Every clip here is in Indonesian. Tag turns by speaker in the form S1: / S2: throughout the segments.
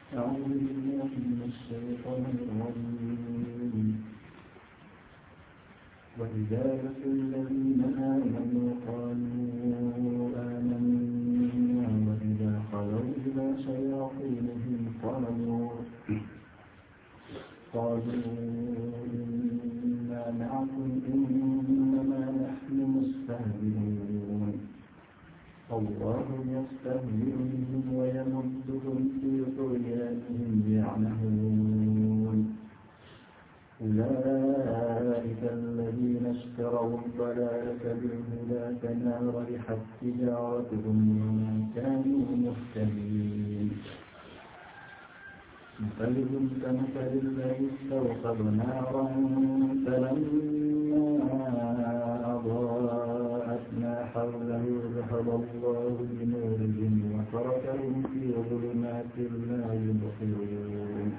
S1: أعوذ بالله من الشيطان الرجيم وإذا لقوا الذين آمنوا قالوا آمنا وإذا خلوا إلى شياطينهم قالوا إنا معكم إنما نحن مستهزئون الله يستهزئ بهم ويمدهم في طغيانهم يعمهون أولئك الذين اشتروا الضلالة بالهدى فما ربحت تجارتهم وما كانوا مهتدين مثلهم كمثل الذي استوقد نارا فلما أضاءت ما حوله ذهب الله بنورهم وتركهم في ظلمات لا يبصرون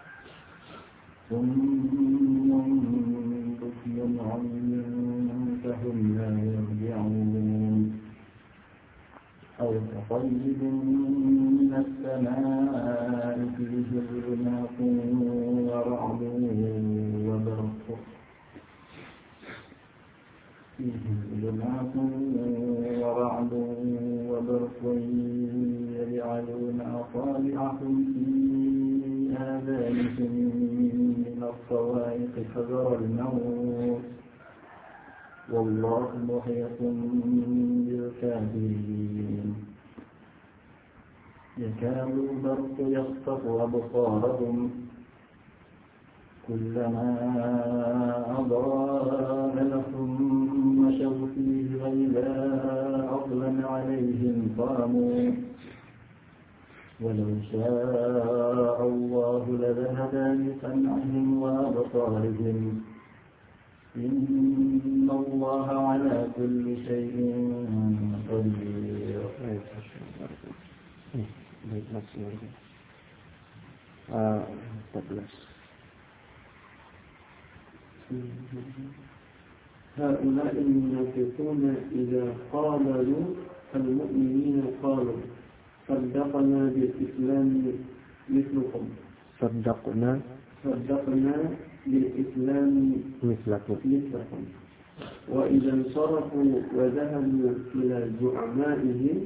S1: ثم بكم عمي فهم لا يرجعون أو كطيب من السماء فيه ظلمات ورعد وبرق يجعلون أصابعهم في آذانهم من الصواعق حذر الموت والله محيط بالكافرين يكاد البرق يخطف أبصارهم كلما أضاء لهم مشوا فيه وإذا أظلم عليهم قاموا ولو شاء الله لذهب بسمعهم وأبصارهم إن الله على كل شيء قدير.
S2: هؤلاء المنافقون إذا قابلوا المؤمنين قالوا صدقنا بالإسلام مثلكم بالإسلام مثلكم وإذا انصرفوا وذهبوا إلى زعمائهم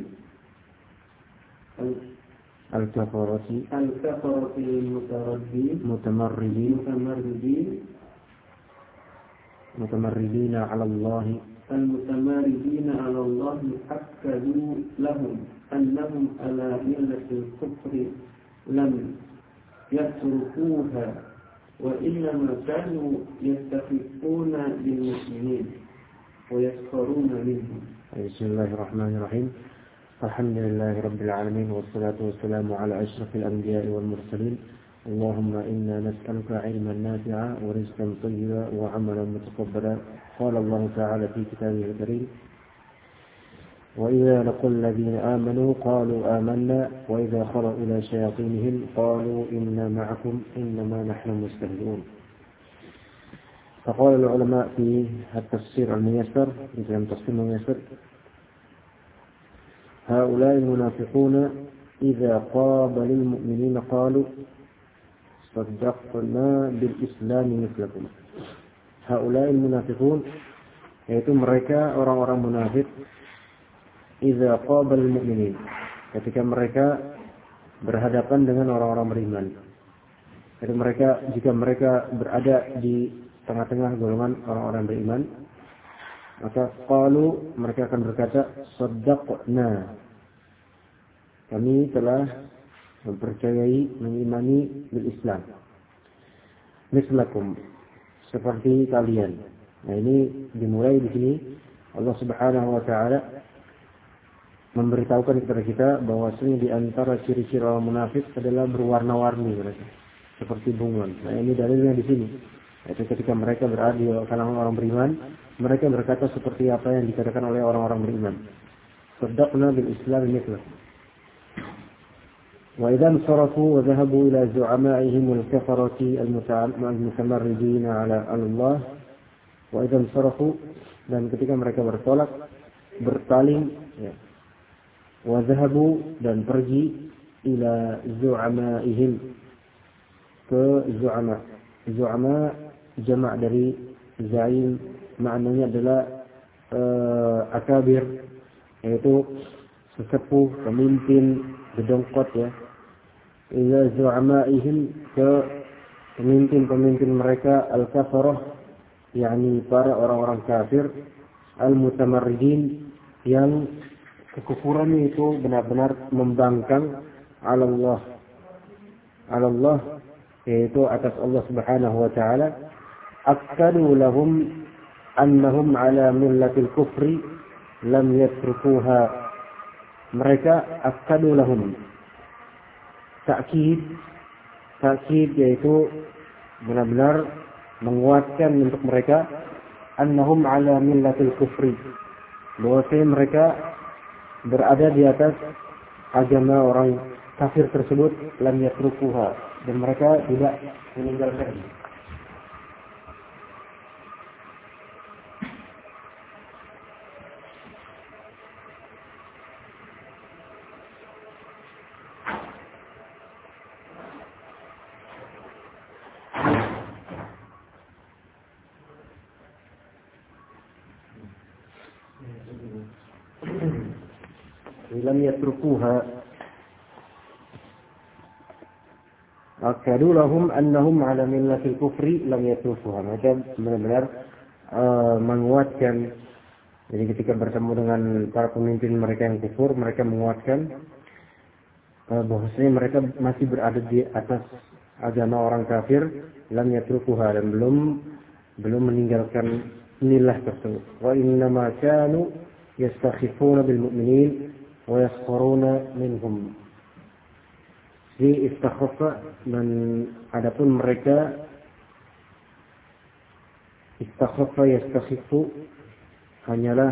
S2: الكفرة
S3: المتمردين على الله
S2: أكدوا لهم أنهم على ملة الكفر لم يتركوها وإنما كانوا يستخفون بالمسلمين ويسخرون منهم.
S3: بسم الله الرحمن الرحيم. الحمد لله رب العالمين والصلاة والسلام على أشرف الأنبياء والمرسلين. اللهم إنا نسألك علما نافعا ورزقا طيبا وعملا متقبلا. قال الله تعالى في كتابه الكريم وإذا لقوا الذين آمنوا قالوا آمنا وإذا خلوا إلى شياطينهم قالوا إنا معكم إنما نحن مستهزئون. فقال العلماء في التفسير الميسر هؤلاء المنافقون إذا قابلوا المؤمنين قالوا صدقنا بالإسلام مثلكم. Haulai munafiqun, yaitu mereka orang-orang munafik, idza qabal mu'minin, ketika mereka berhadapan dengan orang-orang beriman. Jadi jika mereka berada di tengah-tengah golongan orang-orang beriman, maka qalu, mereka akan berkata saddaqna, kami telah mempercayai, mengimani bil Islam, mislakum, seperti kalian. Nah, ini dimulai di sini Allah Subhanahu wa taala memberitahukan kepada kita bahwasanya di antara ciri-ciri orang munafik adalah berwarna-warni mereka, seperti bunglon. Nah, ini dalilnya di sini. Yaitu ketika mereka berada di kalangan orang beriman, mereka berkata seperti apa yang dikatakan oleh orang-orang beriman. Saddaqna bil Islam mithlakum. وإذا انصرفوا وذهبوا إلى زعمائهم الكفرة المتمردين على الله وإذا انصرفوا, dan ketika mereka bertolak, berpaling, ya. Wa dhahabu, dan pergi ila zu'amaihim, ke zu'ama. Zu'ama jamak dari zaim, maknanya adalah akabir, yaitu sesepuh, pemimpin, bedongkot ya. Ila zu'amaihim, ke pemimpin-pemimpin mereka, al-kafarah, yakni para orang-orang kafir, al-mutamarridin, yang kekufurannya itu benar-benar membangkang Allah, yaitu atas Allah Subhanahu wa taala. Akkadu lahum annahum ala millatil kufri lam yatrukuha. Mereka akkadu lahum, takkid yaitu benar-benar menguatkan untuk mereka, annahum ala millatil kufri, bahwasanya mereka berada di atas agama orang kafir tersebut, lam yatrukuha, dan mereka tidak meninggalkannya. Lam yatrukuha. Akadu lahum annahum ala millatil kufri lam yatrukuha. Mereka benar-benar menguatkan. Jadi ketika bertemu dengan para pemimpin mereka yang kufur, mereka menguatkan bahwasanya mereka masih berada di atas agama orang kafir, lam yatrukuha, dan belum meninggalkan millah tersebut. Wa innama kanu yastakhifuna bil mu'minin wa yaskharuna minhum. Di istakhafa, dan adapun mereka istakhafa yastakhifu hanyalah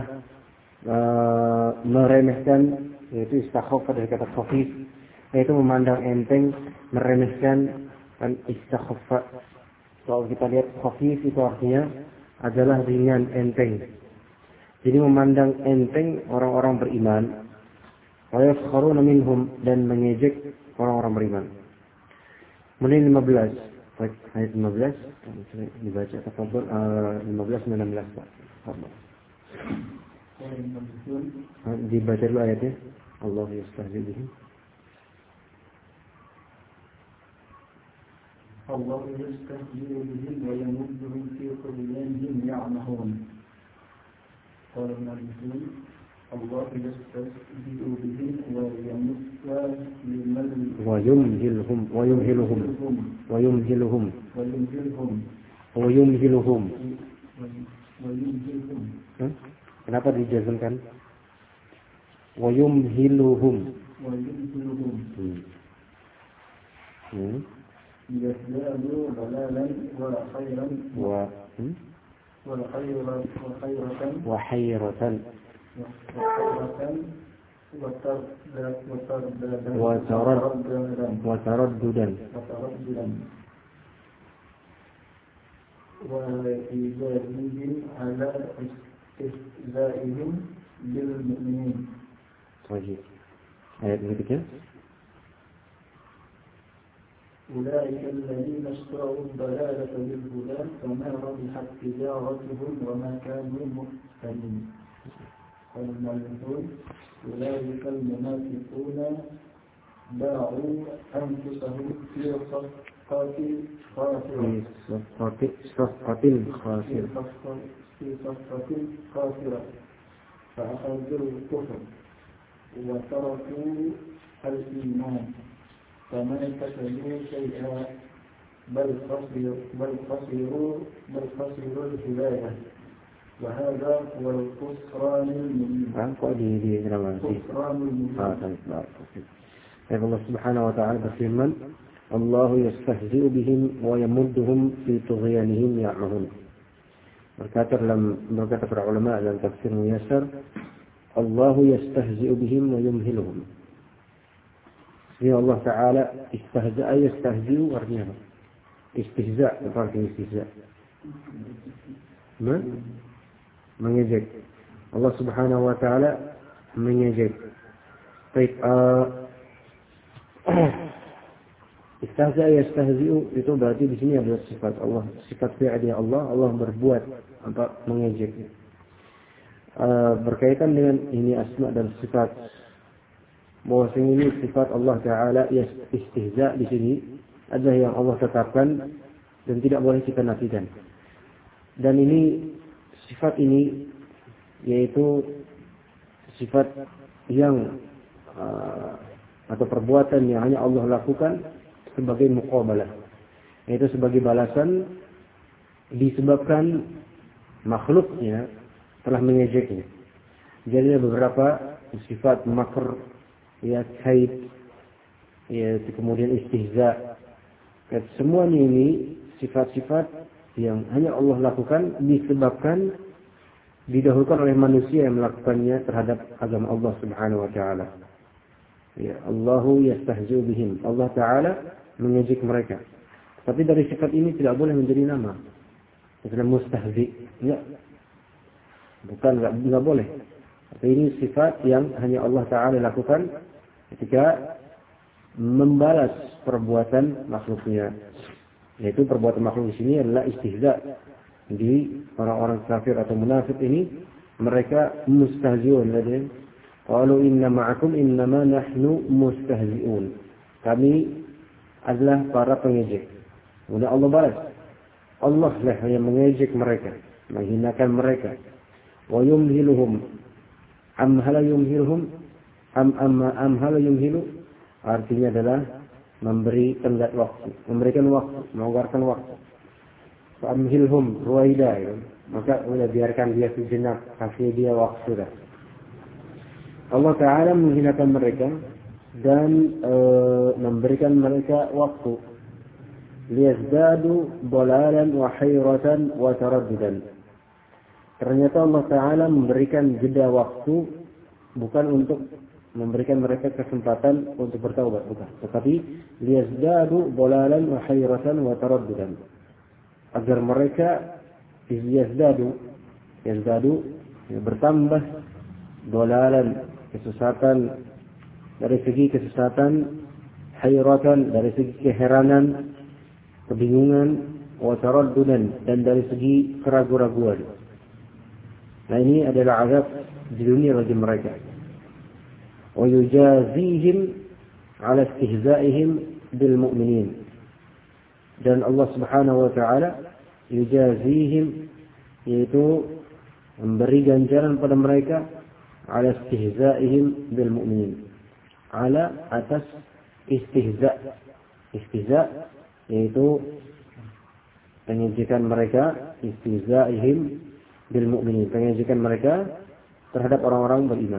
S3: meremehkan, yaitu istakhafa dari kata khafif, yaitu memandang enteng, meremehkan, dan istakhafa. Kalau kita lihat khafif itu artinya adalah ringan, enteng. Jadi memandang enteng orang-orang beriman. Wa yaskharuna minhum, dan mengejek orang-orang beriman. Kemudian 15. Baik, ayat 15 dibaca tafadhol, 15 dan 16 Pak. Dibaca dulu ayatnya. Allah yastahzi bihim.
S1: Allah yastahzi bihim wa yamudduhum fi tughyanihim ya'mahun. Qala an-nabiyyun Allah yastahzi bihim wa yumhiluhum
S3: Kenapa dijazmkan? Wa yumhiluhum.
S1: Yazdadu dalalan wa khairan wa hayratan
S3: وترددا
S1: وإيجابهم على استهزائهم بالمؤمنين.
S3: طيب. آية berikutnya.
S1: أولئك الذين اشتروا الضلالة بالهدى فما ربحت تجارتهم وما كانوا مهتدين. قال المؤلفون أولئك المنافقون باعوا أنفسهم في صفقة خاسرة فأخذوا الكفر وتركوا الإيمان فما كسبوا شيئا بل خسروا الهداية وهذا هو الخسران المبين.
S3: Allah Subhanahu wa taala berfirman, Allah yastahzi'u bihim wa yamudduhum fi tughyanihim ya'mahun. Berkata para ulama dalam tafsir Muyassar, Allah yastahzi'u bihim wa yumhiluhum. Ya Allah taala istahza'a yastahzi'u artinya apa? Istihza', apa artinya istihza'? Mengejek. Allah Subhanahu wa taala mengejek. Baik, Istahza yastahzi'u itu berarti di sini adalah sifat Allah, sifat fi'li Allah. Allah berbuat apa mengejek. Berkaitan dengan ini asma dan sifat. Bahwa ini sifat Allah Taala istihza di sini adalah yang Allah tetapkan dan tidak boleh kita nafikan. Dan ini sifat ini yaitu sifat yang atau perbuatan yang hanya Allah lakukan sebagai muqabalah, yaitu sebagai balasan disebabkan makhluknya telah mengejeknya. Jadi ada beberapa sifat makr, ya kaid, ya kemudian istihza. Semuanya ini sifat-sifat yang hanya Allah lakukan disebabkan didahulukan oleh manusia yang melakukannya terhadap agama Allah Subhanahu wa taala. Ya, Allahu yastahzi'u bihim. Allah Taala mengejek mereka. Tapi dari sifat ini tidak boleh menjadi nama. Itu mustahzi. Ya. Bukan enggak boleh. Tapi ini sifat yang hanya Allah Taala lakukan ketika membalas perbuatan makhluknya. Yaitu perbuatan makhluk di sini adalah istihza. Di orang-orang kafir atau munafik ini mereka mustahzi'un. Qalu inna ma'akum innama nahnu mustahzi'un. Kami adalah para pengejek. Kemudian Allah balas. Allah lah yang mengejek mereka, menghinakan mereka. Wa yumhiluhum. Amhala yumhiluhum. Amhala yumhilu. Artinya adalah memberi tenggat waktu, memberikan waktu, melonggarkan waktu. Amhilhum ruwaida, ya. Maka udah biarkan dia sejenak, kasih dia waktu dah. Allah Ta'ala menghinakan mereka dan memberikan mereka waktu. Liyazdadu dalalan wa hayratan wa taraddudan. Ternyata Allah Ta'ala memberikan jeda waktu bukan untuk memberikan mereka kesempatan untuk bertaubat, bukan. Tetapi liyazdadu dalalan wa hayratan wa taraddudan. Agar mereka yazdadu ya, bertambah dalalan kesesatan, dari segi kesesatan, hayratan dari segi keheranan, kebingungan, wa taraddudan dan dari segi keraguan-raguan. Nah, ini adalah azab di dunia bagi mereka. Wa yujazihim ala istihza'ihim bil mu'minin. Dan Allah Subhanahu wa taala yujazihim, yaitu memberi ganjaran pada mereka ala istihza'ihim bil mu'minin. Ala atas istihza. Istihza yaitu pengejekan mereka, istihza'ihim bil mu'minin, pengejekan mereka terhadap orang-orang beriman.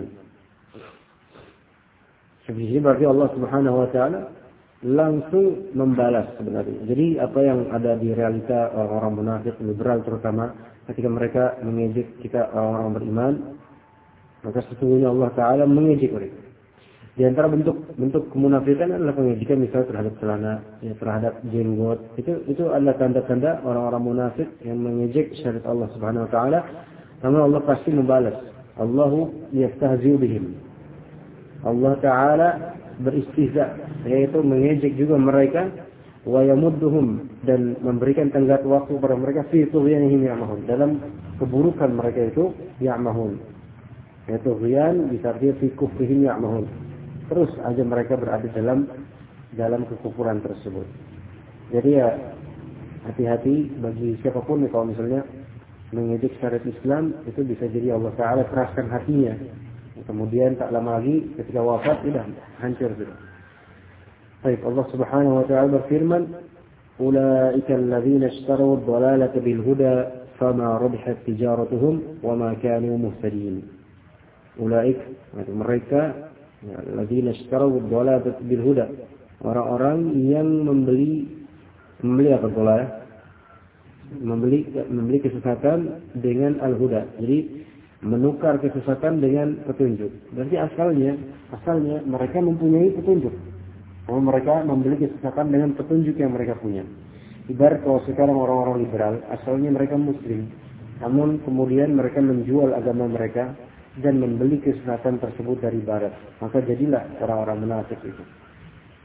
S3: Sebenarnya berarti Allah Subhanahu wa taala langsung membalas sebenarnya. Jadi apa yang ada di realita orang-orang munafik, liberal terutama, ketika mereka mengejek kita orang-orang beriman, maka sesungguhnya Allah Ta'ala mengejek mereka. Di antara bentuk kemunafikan adalah pengejekan misalnya terhadap celana, ya, terhadap jenggot. Itu adalah tanda-tanda orang-orang munafik yang mengejek syariat Allah Subhanahu Wa Ta'ala. Namun Allah pasti membalas. Allahu yastahzi'u bihim. Allah Ta'ala beristihza, yaitu mengejek juga mereka, wa yamudduhum, dan memberikan tenggat waktu kepada mereka fi tughyanihim ya'mahun, dalam keburukan mereka itu ya'mahun. Yaitu tughyan bisa artinya fi kufrihim ya'mahun. Terus aja mereka berada dalam kekufuran tersebut. Jadi ya hati-hati bagi siapapun kalau misalnya mengejek syariat Islam, itu bisa jadi Allah Ta'ala keraskan hatinya. Kemudian tak lama lagi ketika wafat sudah hancur sudah. Baik, Allah Subhanahu wa taala berfirman, "Ulaika alladzina ishtaraw ad-dalalata bil huda fama rabihat tijaratuhum wama kanu muhtadin." Ulaik, mereka alladzina ishtaraw ad-dalalata bil huda, orang-orang yang membeli apa pula ya? Membeli kesesatan dengan al-huda. Jadi menukar kesesatan dengan petunjuk. Berarti asalnya mereka mempunyai petunjuk. Mereka membeli kesesatan dengan petunjuk yang mereka punya. Ibarat kalau sekarang orang-orang liberal, asalnya mereka muslim, namun kemudian mereka menjual agama mereka dan membeli kesesatan tersebut dari barat. Maka jadilah orang-orang munafik itu.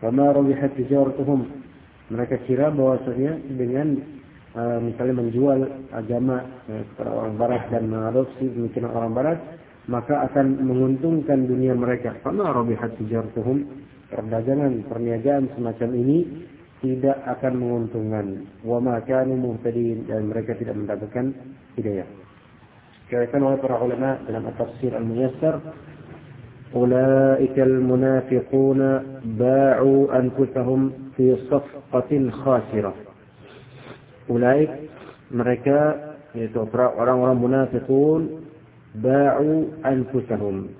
S3: Fama rabihat tijaratuhum. Mereka kira bahwasanya dengan misalnya menjual agama kepada orang barat dan mengadopsi pemikiran orang barat, maka akan menguntungkan dunia mereka. Fama rabihat tijaratuhum. Perdagangan, perniagaan semacam ini tidak akan menguntungkan. Wa ma kanu muhtadin, dan mereka tidak mendapatkan hidayah. Dikatakan oleh para ulama dalam At-Tafsir Al-Muyassar, ulaika al-munafiquna ba'u anfusahum fi safqatin khasirah. Ulaik, mereka yaitu orang-orang munafiqun, ba'u anfusahum.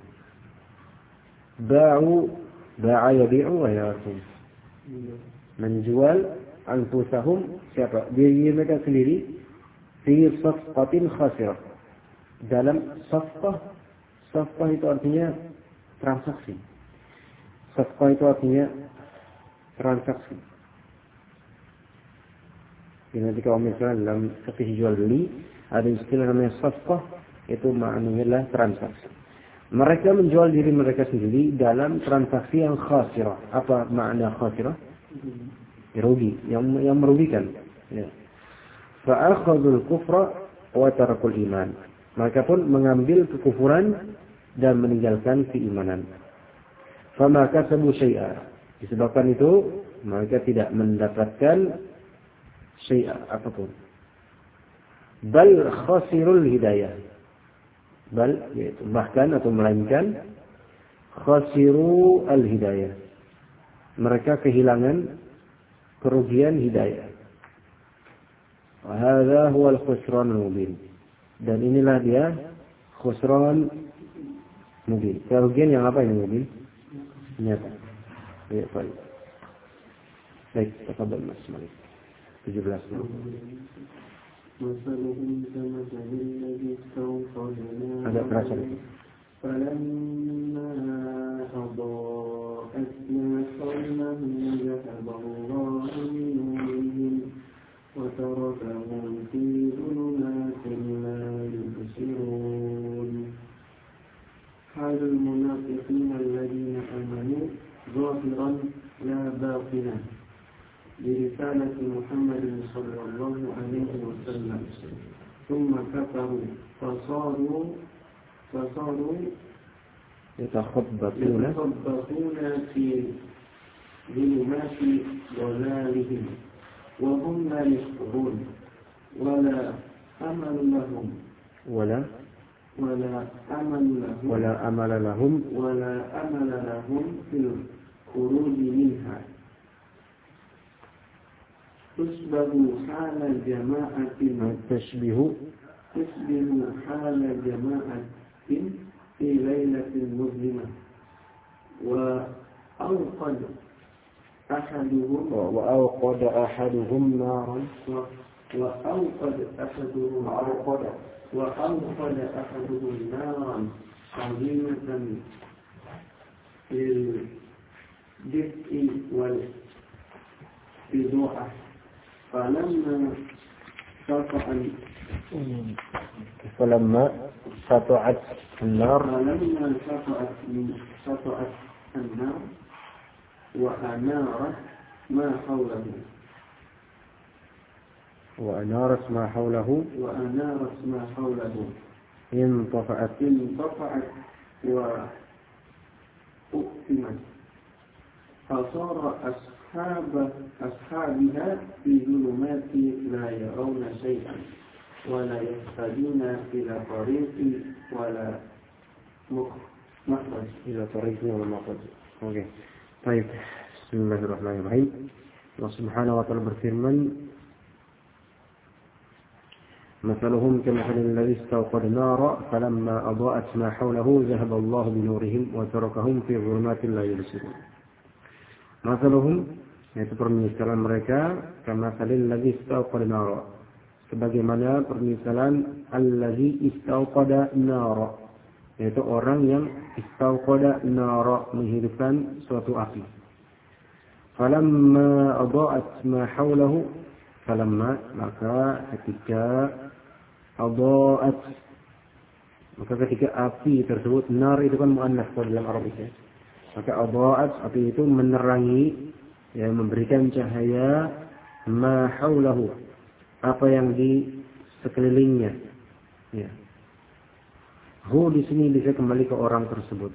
S3: Ba'a yabi'u wa yarkum. Menjual anfusahum, siapa? Diri mereka sendiri, fi safqatin khasirah. Dalam safqah itu artinya transaksi. Safqah itu artinya transaksi. Jadi nanti kalau misalnya dalam fikih jual beli ada istilah namanya safqah, itu maknanya adalah transaksi. Mereka menjual diri mereka sendiri dalam transaksi yang khasirah. Apa makna khasirah? Rugi, yang merugikan. Ya. Fa'akhadul kufra wa tarakul iman. Mereka pun mengambil kekufuran dan meninggalkan keimanan. Fama kasabu syai'a. Disebabkan itu mereka tidak mendapatkan syai'a apapun. Bal khasirul hidayah. Bal, yaitu bahkan atau melainkan khasiru al-hidayah. Mereka kehilangan kerugian hidayah. Wa hadza huwa al-khusran al-mubin. Dan inilah dia khusran mubin. Kerugian yang apa ini mubin? Nyata. Ya, baik. Baik, tafadhal Mas Malik. 17. Agak kerasa itu.
S2: فلما أضاءت ما حوله ذهب الله بنورهم وتركهم في ظلمات لا يبصرون. حال المنافقين الذين آمنوا ظاهرا لا باطنا برسالة محمد صلى الله عليه وسلم ثم كفروا فصاروا يتخبطون في ظلمات ضلالهم وهم لا يشعرون ولا أمل لهم في الخروج منها. تشبه حال جماعة في ليلة مظلمة وأوقد أحدهم نارا عظيمة للدفء والفضوحة فلما سطعت النار وأنارت ما حوله انطفأت وأقسمت فصار أصحابها في ظلمات لا يرون شيئا ولا يهتدون إلى طريق ولا مخرج.
S3: Oke. Baik. Bismillahirrahmanirrahim. Allah Subhanahu wa taala berfirman, مثلهم كمثل الذي استوقد نارا فلما أضاءت ما حوله ذهب الله بنورهم وتركهم في ظلمات لا يبصرون. مثلهم, yaitu permisalan mereka, kamatsalil ladzi istawqada nara, sebagaimana permisalan allazi istawqada nara, yaitu orang yang istawqada nara, menghidupkan suatu api. Falamma adaa'at ma haulahu, falamma, maka ketika adaa'at, maka ketika api tersebut, nar itu kan muannas dalam Arabik ya. Maka adha'at, api itu menerangi, ya, memberikan cahaya ma haulahu, apa yang di sekelilingnya. Ya. Hu di sini bisa kembali ke orang tersebut.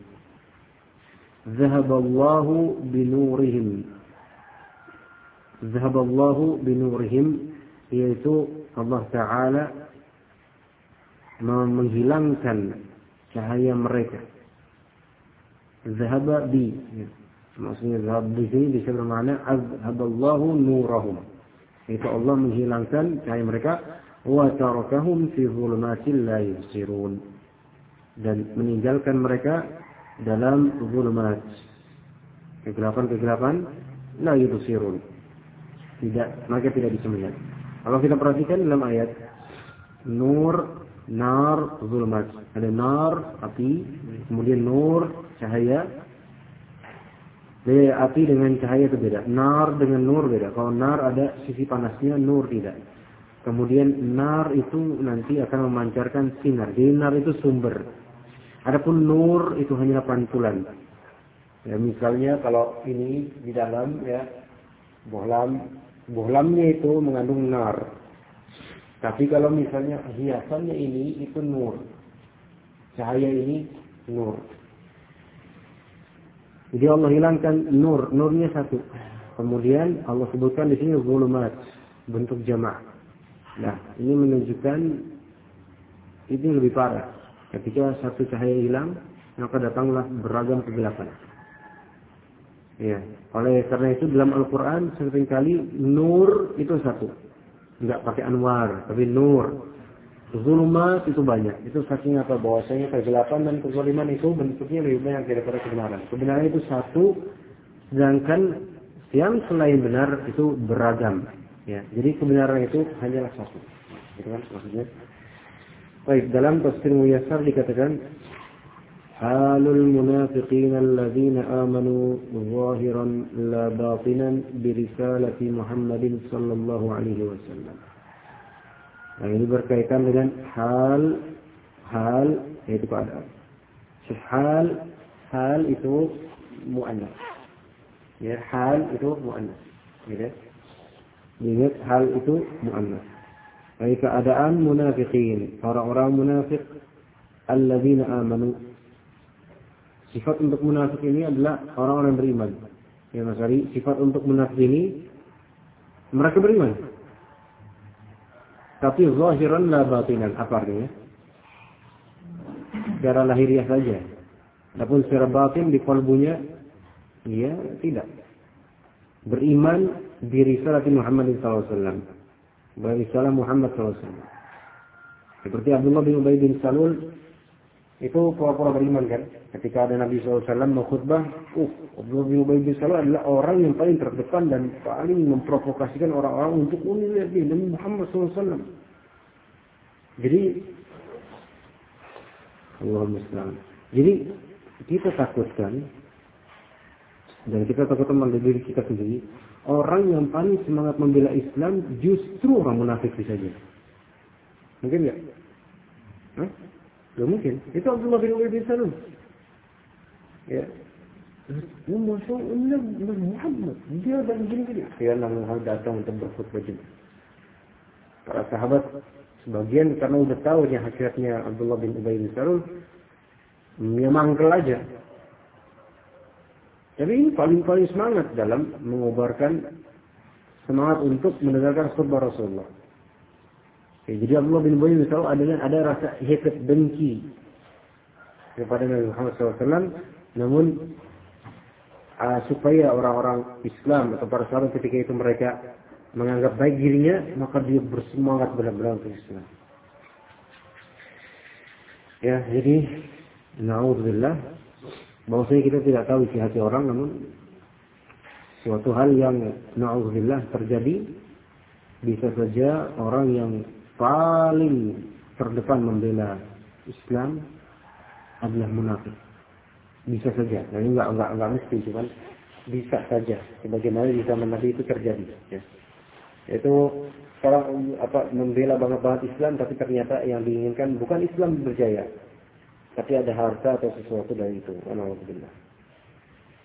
S3: Zahaballahu binurihim. Zahaballahu binurihim, yaitu Allah Ta'ala menghilangkan cahaya mereka. Zahaba bi, ya. Maksudnya zahab di sini bisa bermakna azhaballahu nurahum. Itu Allah menghilangkan cahaya mereka. Wa tarakahum fi dhulumatil la yubsirun. Dan meninggalkan mereka dalam zulumat, kegelapan-kegelapan, la yubsirun. Mereka tidak bisa melihat. Kalau kita perhatikan dalam ayat nur, nar, zulumat. Ada nar, api, kemudian nur, cahaya. Api dengan cahaya itu beda. Nar dengan nur beda. Kalau nar ada sisi panasnya, nur tidak. Kemudian nar itu nanti akan memancarkan sinar. Jadi nar itu sumber. Adapun nur itu hanya pantulan. Ya, misalnya kalau ini di dalam, ya, bohlamnya itu mengandung nar. Tapi kalau misalnya hiasannya ini itu nur. Cahaya ini nur. Jadi Allah hilangkan nur, nurnya satu. Kemudian Allah sebutkan di sini zulumat, bentuk jamak. Nah, ini menunjukkan ini lebih parah. Ketika satu cahaya hilang, maka datanglah beragam kegelapan. Ya, oleh karena itu dalam Al-Quran seringkali nur itu satu, enggak pakai anwar, tapi nur. Zulumat itu banyak. Itu saking apa? Bahwasanya kegelapan dan kezaliman itu bentuknya lebih banyak daripada kebenaran. Kebenaran itu satu, sedangkan yang selain benar itu beragam. Ya, jadi kebenaran itu hanyalah satu. Gitu kan maksudnya? Baik, dalam tafsir Muyassar dikatakan halul munafiqin alladzina amanu zahiran la batinan bi risalati Muhammadin sallallahu alaihi wasallam. Nah, ini berkaitan dengan hal yaitu keadaan. Hal itu muannas. Ya, hal itu muannas. Gitu. Ingat, hal itu muannas. Baik, keadaan munafiqin, orang-orang munafik alladzina amanu. Sifat untuk munafik ini adalah orang-orang beriman. Ya, Mas Ari, sifat untuk munafik ini mereka beriman. Tapi zahiran la batinan, apa artinya? Secara lahiriah saja. Adapun secara batin di kalbunya, dia tidak. Beriman bi risalati Muhammad sallallahu alaihi wasallam. Berisalah Muhammad sallallahu alaihi wasallam. Seperti Abdullah bin Ubay bin Salul itu pura-pura beriman kan? Ketika ada Nabi sallallahu alaihi wasallam mengkhutbah, Abdullah bin Ubay bin Salul adalah orang yang paling terdepan dan paling memprovokasikan orang-orang untuk melihat Nabi Muhammad sallallahu alaihi wasallam. Jadi Allahumma sallam. Jadi kita takutkan dan kita takutkan pada diri kita sendiri. Orang yang paling semangat membela Islam justru orang munafik saja. Mungkin enggak? Tidak mungkin. Itu Abdullah bin Ubay bin Salul. Ya. Muhammad. Dia dan gini-gini. Dia Muhammad datang untuk berkhutbah Jumat. Para sahabat sebagian karena udah tahu hakikat Abdullah bin Ubay bin Salul, dia mangkel aja. Tapi ini paling semangat dalam mengobarkan semangat untuk mendengarkan khutbah Rasulullah. Oke, jadi Abdullah bin Ubay bin Salul ada rasa hatred, benci kepada Nabi Muhammad SAW. Namun supaya orang-orang Islam atau para sahabat ketika itu mereka menganggap baik dirinya, maka dia bersemangat benar-benar untuk Islam. Ya, jadi na'udzubillah, bahwasanya kita tidak tahu isi hati orang, namun suatu hal yang na'udzubillah terjadi, bisa saja orang yang paling terdepan membela Islam adalah munafik. Bisa saja, nah, ini enggak mesti, cuman bisa saja. Sebagaimana di zaman Nabi itu terjadi. Ya. Itu sekarang membela banget Islam, tapi ternyata yang diinginkan bukan Islam berjaya, tapi ada harta atau sesuatu dari itu. Alhamdulillah.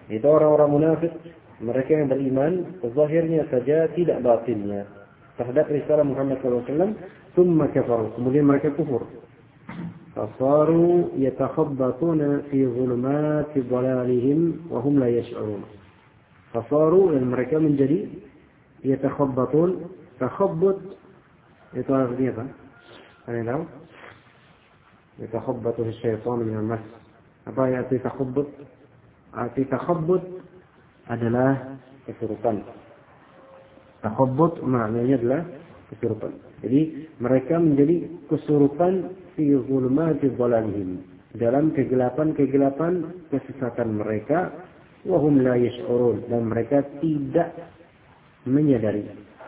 S3: Itu orang-orang munafik, mereka yang beriman zahirnya saja, tidak batinnya terhadap risalah Muhammad SAW. Thumma kafaru, kemudian mereka kufur. Fasaru yatakhabbatuna fi zulumati dhalalihim wa hum la yash'urun. Fasaru, dan mereka menjadi yatakhabbatun. Takhabbut itu artinya apa? Kalian tahu? Yatakhabbatu syaitan min al-mas. Apa arti takhabbut? Arti takhabbut adalah kesurupan. Takhabbut maknanya adalah kesurupan. Jadi mereka menjadi kesurupan fi zulumati dhalalihim, dalam kegelapan-kegelapan kesesatan mereka, wa hum la yash'urun, dan mereka tidak menyadari.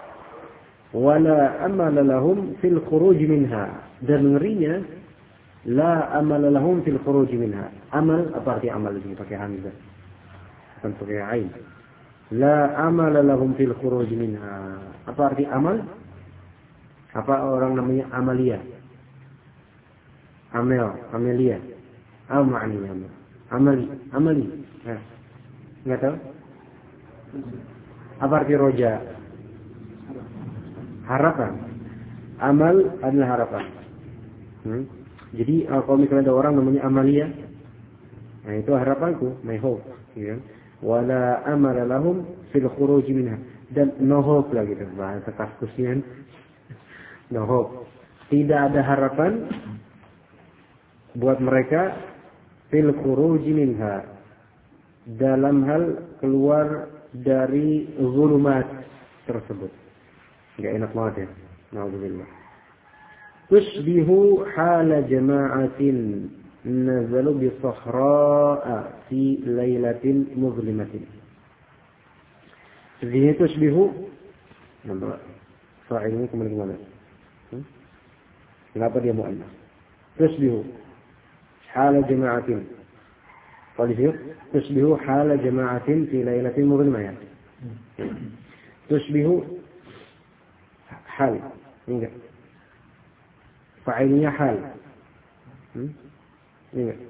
S3: Wala amala lahum fil khuruj minha, dan ngerinya la amala lahum fil khuruj minha. Amal, apa arti amal ini pakai hamzah, bukan pakai ain. La amala lahum fil khuruj minha. Apa arti amal? Apa orang namanya amalia? Amelia. Apa maknanya amali? Enggak tahu? Apa arti roja? Harapan. Amal adalah harapan. Jadi kalau misalnya ada orang namanya Amalia, nah itu harapanku, my hope, ya. Wala amala lahum fil khuruj minha, dan no hope lagi gitu bahasa kaskusnya. No hope. Tidak ada harapan buat mereka fil khuruj minha, dalam hal keluar dari zulumat tersebut. Enggak enak banget ya. Nauzubillah. Tushbihu hala jama'atin nazalu bi sahra'a fi lailatin muzlimatin. Jadi tushbihu, nampak fa'ilnya kembali ke mana? Kenapa dia mu'annas? Tushbihu hala jama'atin. Qalifiyu tushbihu hala jama'atin fi lailatin muzlimah. Tushbihu hal, enggak. Fa'ilnya hal. Enggak.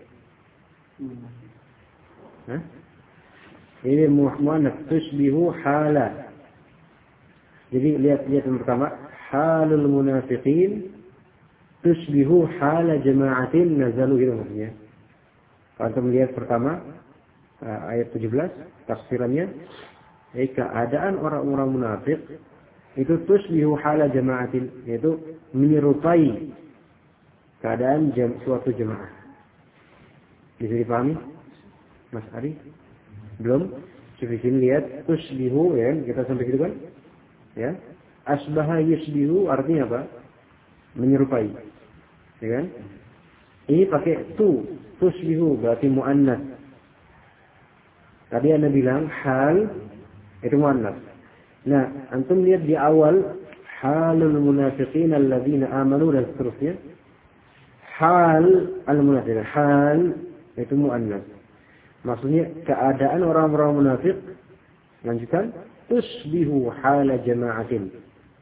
S3: Ini mu'annas, tushbihu hala. Jadi lihat yang pertama, halul munafiqin tushbihu hala jama'atin nazalu, gitu maksudnya. Kalau kita melihat pertama ayat 17 tafsirannya, keadaan orang-orang munafik itu tushbihu hala jama'atin, yaitu menyerupai keadaan suatu jemaah. Bisa dipahami, Mas Ari? Belum? Coba sini lihat tushbihu, ya, kita sampai gitu kan? Ya, asbaha yusbihu artinya apa? Menyerupai, ya kan? Ini pakai tushbihu berarti muannas. Tadi Anda bilang hal itu muannas. Nah, antum lihat di awal halul munafiqin alladzina amanu dan seterusnya. Hal al-munafiqin, hal itu muannas. Maksudnya keadaan orang-orang munafik. Lanjutkan, tushbihu hala jama'atin.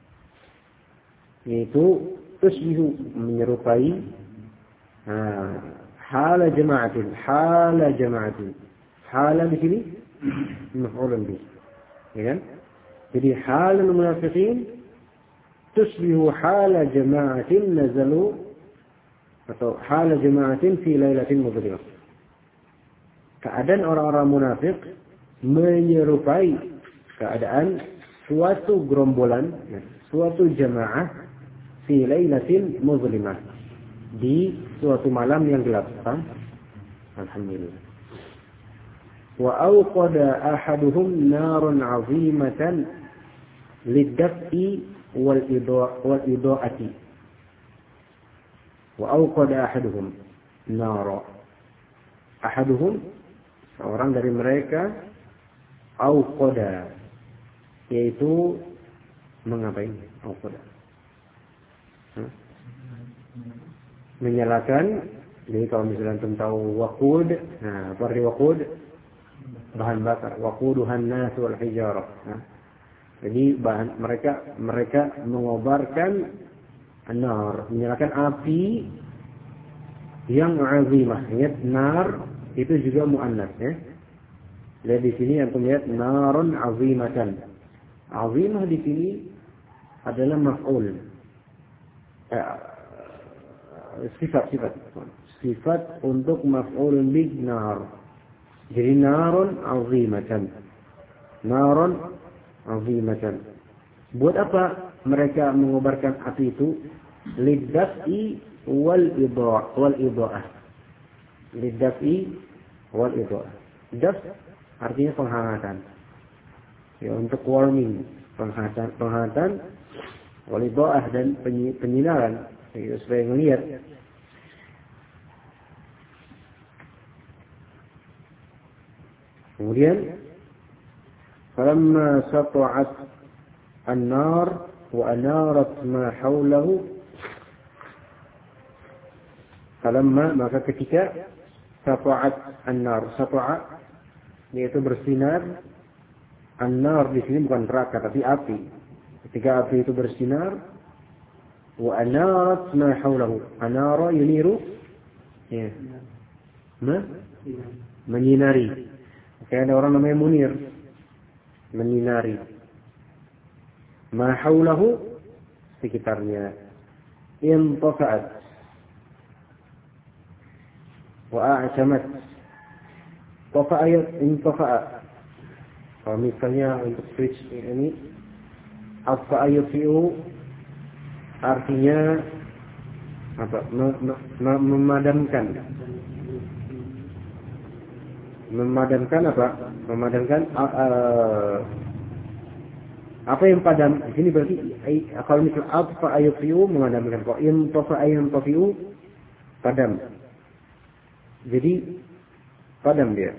S3: Yaitu tushbihu menyerupai hala jama'atin, hala jama'atin. Hala di sini maf'ulun bih. Ya kan? Jadi halul munafiqin tushbihu hala jama'atin nazalu, atau hala jama'atin fi lailatin mudhlimah. Keadaan orang-orang munafik menyerupai keadaan suatu gerombolan, suatu jamaah fi lailatin mudhlimah, di suatu malam yang gelap. Alhamdulillah. Wa awqada ahaduhum narun 'azimatan lidaf'i wal ida'ati. Wa awqada ahaduhum nara. Ahaduhum, seorang dari mereka, awqada, yaitu mengapain? Awqada, menyalakan. Jadi kalau misalnya antum tahu waqud, nah berarti waqud bahan bakar, waquduhan nas wal hijarah. Jadi bahan mereka mengobarkan nar, menyalakan api yang azimah. Ingat, nar itu juga muannas, ya. Lihat di sini yang lihat narun azimatan. Azimah di sini adalah maf'ul. Sifat untuk maf'ulun bih nar. Jadi narun azimatan. Narun azimatan. Buat apa mereka mengobarkan api itu? Lidaf'i wal idha'ah. Lidaf'i wal idha'ah. Daf artinya penghangatan. Ya, untuk warming, penghangatan, wal idha'ah dan penyinaran, ya, supaya ngelihat. Kemudian falamma sata'at an-nar wa anarat ma hawlahu, falamma, maka ketika sata'at an-nar, sata'a yaitu bersinar, an-nar di sini bukan neraka tapi api. Ketika api itu bersinar, wa anarat ma hawlahu, anara yuniru, ya, menyinari. Kayak ada orang namanya munir, menyinari. Ma haulahu, sekitarnya. Intafa'at wa a'jamat. Tafa'ayat intafa'a. Kalau misalnya untuk switch ini al-fa'ayufi'u artinya apa? Memadamkan. Memadamkan apa? Memadamkan apa yang padam? Di sini berarti kalau misal apa ayufiu memadamkan. Kalau intafi'u padam. Jadi padam dia.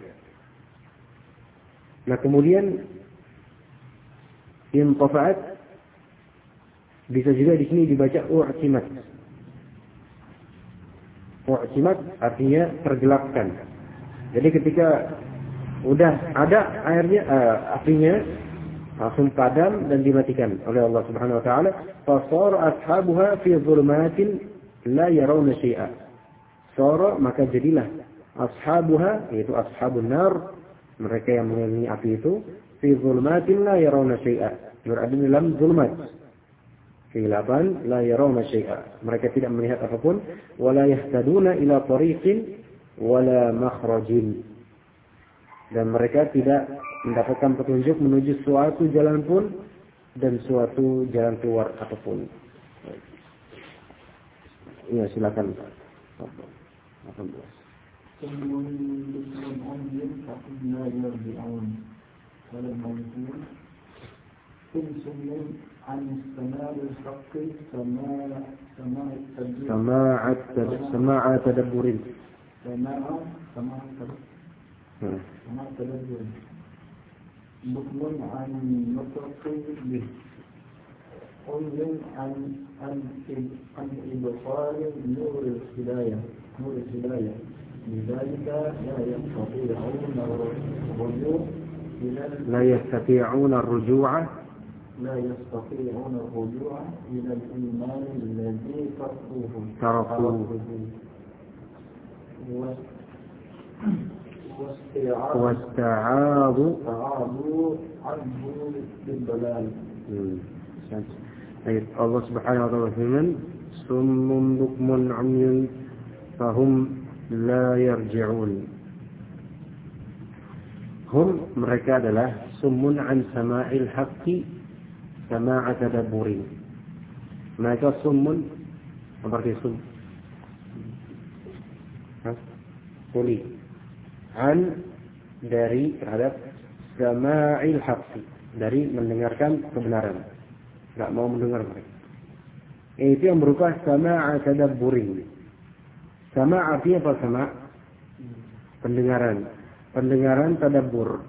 S3: Nah kemudian intafa'at bisa juga di sini dibaca u'timat. U'timat artinya tergelapkan. Jadi ketika udah ada airnya, apinya langsung padam dan dimatikan oleh Allah Subhanahu wa taala. Fasara ashabuha fi dhulumatin la yarawna syai'a. Sara, maka jadilah ashabuha, yaitu ashabun nar, mereka yang mengelilingi api itu, fi dhulumatin la yarawna syai'a. Berada dalam zulumat. Kegelapan, la yarawna syai'a. Mereka tidak melihat apapun, wala yahtaduna ila tariqin wala makhrajin, dan mereka tidak mendapatkan petunjuk menuju suatu jalan pun dan suatu jalan keluar apapun. Ya, silakan. 18. سماع تدبر
S1: سماع تدبر بكم عن نطق به، قل عن إبصار نور الهداية لذلك لا يستطيعون الرجوع إلى الإيمان الذي تركوه واستعاذوا عنه بالضلال.
S3: Allah Subhanahu wa taala firman, summun bukmun umyun fahum la yarji'un. Hum, mereka adalah summun an sama'il haqqi sama'a tadabburin. Mereka summun, seperti sum, tuli, an dari terhadap sama'il haqqi, dari mendengarkan kebenaran, nggak mau mendengar mereka. Itu yang berupa sama'a tadabburin. Sama' artinya apa? Sama' pendengaran tadabbur.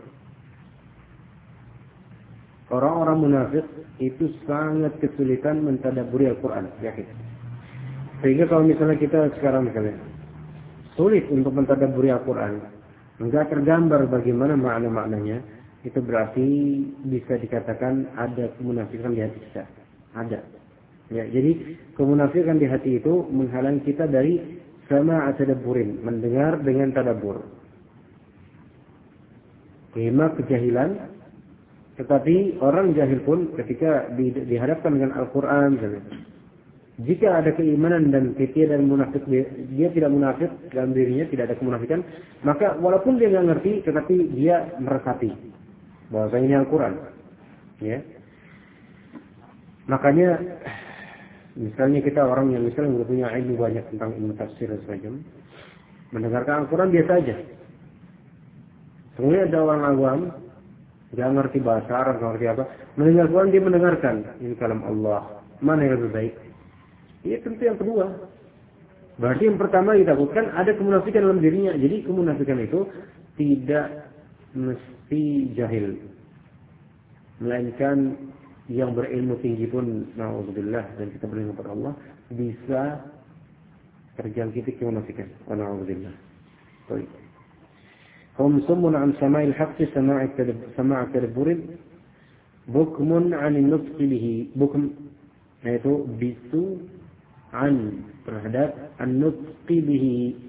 S3: Orang-orang munafik itu sangat kesulitan mentadabburi Al-Quran, yakin. Sehingga kalau misalnya kita sekarang sulit untuk mentadabburi Al-Quran, enggak tergambar bagaimana makna-maknanya, itu berarti bisa dikatakan ada kemunafikan di hati kita. Ada. Ya, jadi kemunafikan di hati itu menghalangi kita dari sama tadabburin, mendengar dengan tadabbur. kelima kejahilan. Tetapi orang jahil pun ketika dihadapkan dengan Al-Quran, jika ada keimanan dan ketiadaan munafik, dia tidak munafik dalam dirinya, tidak ada kemunafikan, maka walaupun dia nggak ngerti, tetapi dia meresapi bahwa ini Al-Quran. Ya. Makanya, misalnya kita orang yang misalnya punya ilmu banyak tentang ilmu tafsir dan sebagainya, mendengarkan Al-Quran biasa aja. Kemudian ada orang awam, nggak ngerti bahasa Arab, nggak ngerti apa, mendengar Quran, dia mendengarkan ini kalam Allah, mana yang lebih baik? Ya tentu yang kedua. Berarti yang pertama ditakutkan ada kemunafikan dalam dirinya. Jadi kemunafikan itu tidak mesti jahil, melainkan yang berilmu tinggi pun, na'udzubillah, dan kita berlindung kepada Allah, bisa terjangkiti kemunafikan. Wa na'udzubillah. Baik. هم صم عن سماع الحق سماع التدبر بكم عن النطق به بكم yaitu bisu an terhadap an-nutq bihi.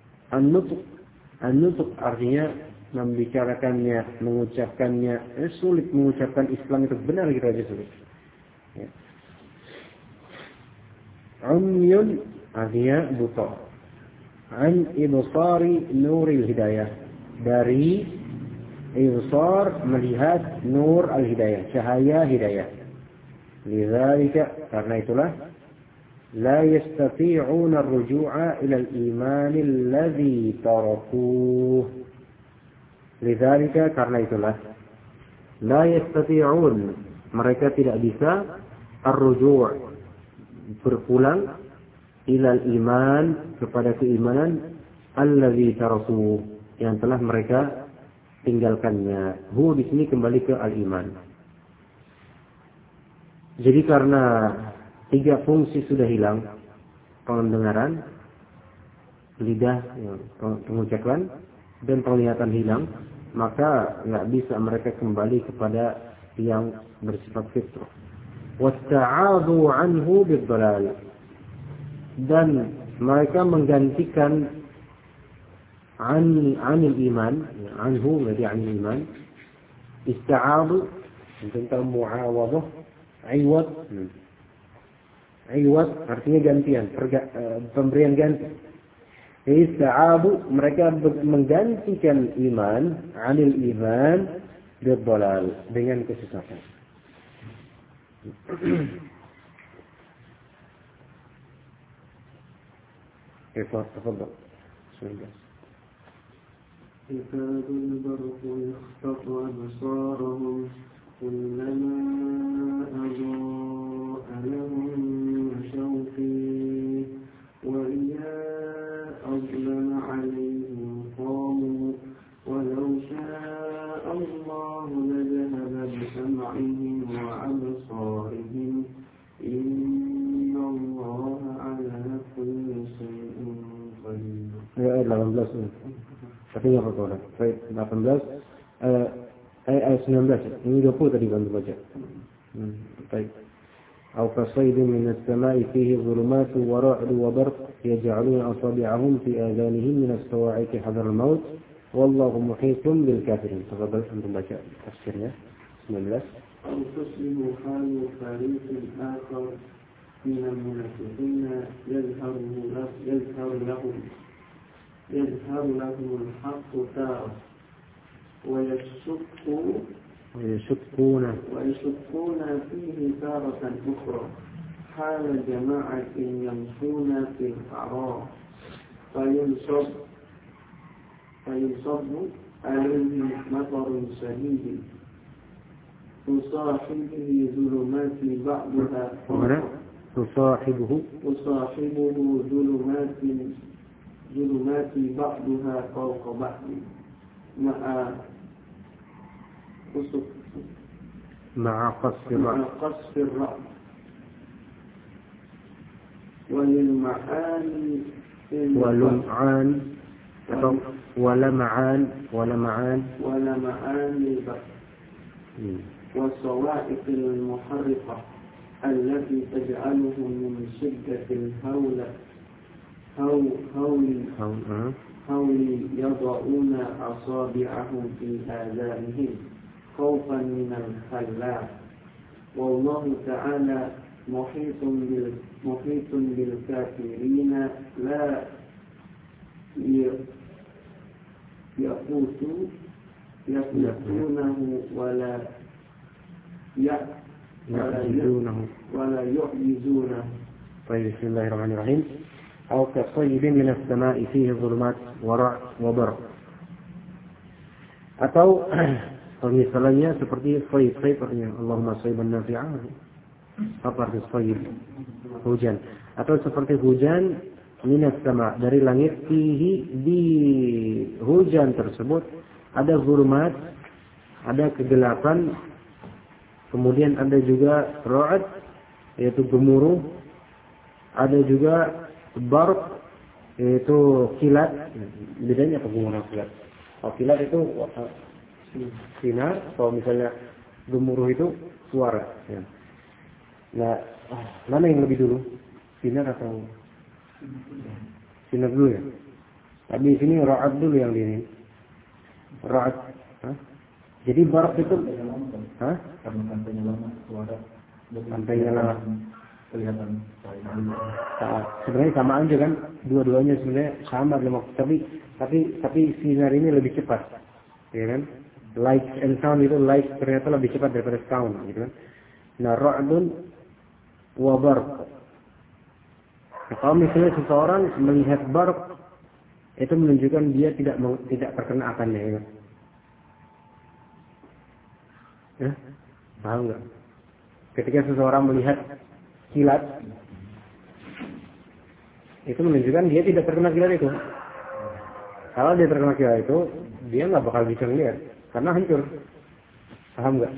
S3: An-nutq artinya membicarakannya, mengucapkannya. Sulit mengucapkan Islam itu benar gitu aja sulit. Ya. Umyun artinya buta. An ibsari nuril hidayah, dari ibsar melihat nur al-hidayah, cahaya hidayah. Lidzalika, karena itulah la yastati'una ar-ruju'a ila al-iman alladhi tarakuh. Lidzalika, karena itulah la yastati'un, mereka tidak bisa ar-ruju' berpulang ila al-iman, kepada keimanan alladhi tarakuh, yang telah mereka tinggalkannya. Hu di sini kembali ke al-iman. Jadi karena 3 fungsi sudah hilang, pendengaran, lidah, pengucapan, dan penglihatan hilang, maka nggak bisa mereka kembali kepada yang bersifat fitrah. Wasta'adhu anhu bid-dhalal, dan mereka menggantikan عن الإيمان عنه الذي عن الإيمان استعاض tentang muawadhah, iwad artinya gantian, pemberian ganti. Ista'abu, mereka menggantikan iman, anil iman bidhalal, dengan kesesatan. Tafadhal. Bismillah.
S2: يكاد البرق يخطف أبصارهم كلما أضاء لهم مشوا فيه وإذا أظلم عليهم قاموا ولو شاء الله لذهب بسمعهم وأبصارهم إن الله على كل شيء قدير.
S3: Ya, 18. Tapi nggak apa-apa. Baik, 18. Ayat 19. Ini 20 tadi bantu baca. Baik. أو كصيد من السماء فيه ظلمات ورعد وبرق يجعلون أصابعهم في آذانهم من الصواعق حذر الموت والله محيط بالكافرين. تفضل أنتم baca tafsirnya. 19.
S2: أو تصبح حال فريق آخر من المنافقين يظهر لهم الحق تارة ويشكون فيه تارة أخرى حال جماعة يمشون في الأعراف فينصب عليهم مطر شديد تصاحبه ظلمات ظلمات بعضها فوق بعض مع قصف الرأس ولمعان البحر والصواعق المحرقة التي تجعلهم من شدة حولي يضعون أصابعهم في آذانهم خوفا من الخلاء والله تعالى محيط بالكافرين لا يقوتونه ولا يعجزونه.
S3: طيب بسم الله الرحمن الرحيم. أو كصيب من السماء فيه ظلمات ورعد وبرق. Atau misalnya seperti sayib artinya Allahumma sayyiban nafi'ah. Apa arti sayib? Hujan. Atau seperti hujan minas sama dari langit, fihi di hujan tersebut ada zulumat, ada kegelapan, kemudian ada juga ra'ad yaitu gemuruh, ada juga barq yaitu kilat. Bedanya apa gemuruh kilat? Kalau kilat itu sinar, kalau misalnya gemuruh itu suara. Ya. Nah, mana yang lebih dulu? Sinar atau sinar dulu ya? Tapi di sini ra'ad dulu yang di ini. Ra'ad. Jadi barq itu
S1: karena sampainya lama suara
S3: sampainya lama
S1: kelihatan
S3: sebenarnya sama aja kan, dua-duanya sebenarnya sama dalam tapi sinar ini lebih cepat, ya kan? Light and sound itu light ternyata lebih cepat daripada sound, gitu kan? Nah, ra'dun wa barq. Kalau misalnya seseorang melihat barq, itu menunjukkan dia tidak terkena akannya, ya kan? Ya? Paham nggak? Ketika seseorang melihat kilat, itu menunjukkan dia tidak terkena kilat itu. Kalau dia terkena kilat itu, dia nggak bakal bisa melihat, karena hancur. Paham nggak?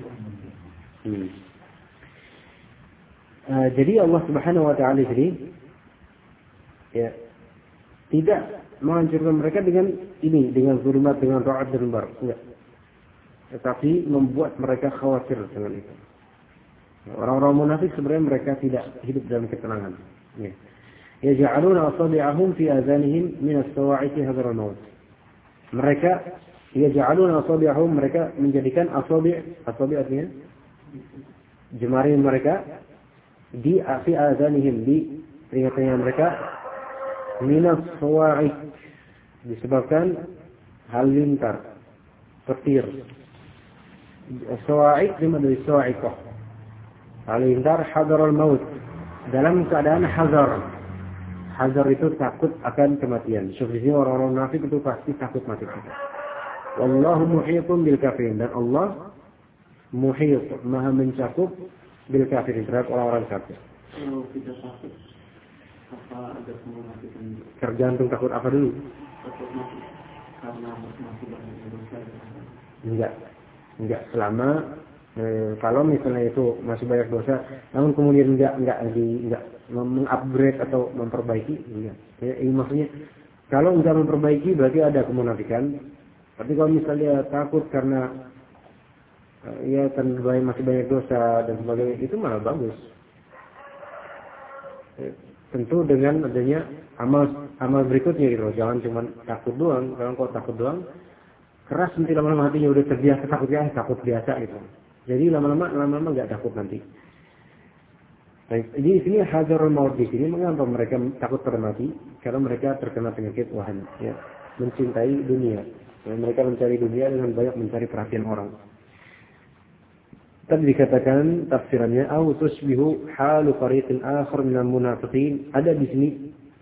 S3: Jadi Allah Subhanahu Wa Taala ini, ya, tidak menghancurkan mereka dengan ini, dengan zulumat, dengan ra'ad dan barq, enggak. Tetapi membuat mereka khawatir dengan itu. Orang-orang munafik sebenarnya mereka tidak hidup dalam ketenangan. Yaj'aluna asabi'ahum fi azanihim min as-sawa'iqi hadar al-maut. Mereka yaj'aluna asabi'ahum, mereka menjadikan asabi' artinya jemari mereka di fi azanihim, di telinga-telinga mereka, min as-sawa'iq, disebabkan halilintar, petir. As-sawa'iq lima dari sawa'iqah. Halilintar hadarul maut, dalam keadaan hazar. Hazar itu takut akan kematian. Sebenarnya orang-orang munafik itu pasti takut mati. Wallahu muhitun bil kafirin, dan Allah muhit, maha mencakup bil kafirin, terhadap orang-orang kafir.
S2: Kalau kita takut, apa ada kemunafikan?
S3: Tergantung takut apa dulu.
S2: Takut mati karena masih banyak dosa.
S3: Enggak selama kalau misalnya itu masih banyak dosa, namun kemudian enggak mengupgrade atau memperbaiki, enggak. Maksudnya kalau enggak memperbaiki berarti ada kemunafikan. Tapi kalau misalnya takut karena ya kan masih banyak dosa dan sebagainya, itu malah bagus. Tentu dengan adanya amal berikutnya gitu, jangan cuma takut doang. Kalau takut doang, keras nanti lama-lama hatinya udah terbiasa takut biasa gitu. Jadi lama-lama nggak takut nanti. Baik, jadi di sini hadarul maut di sini, mengapa mereka takut pada mati? Karena mereka terkena penyakit wahan, ya, mencintai dunia. Ya, mereka mencari dunia dengan banyak mencari perhatian orang. Tadi dikatakan tafsirannya, au tusbihu halu fariqin akhar minal munafiqin. Ada di sini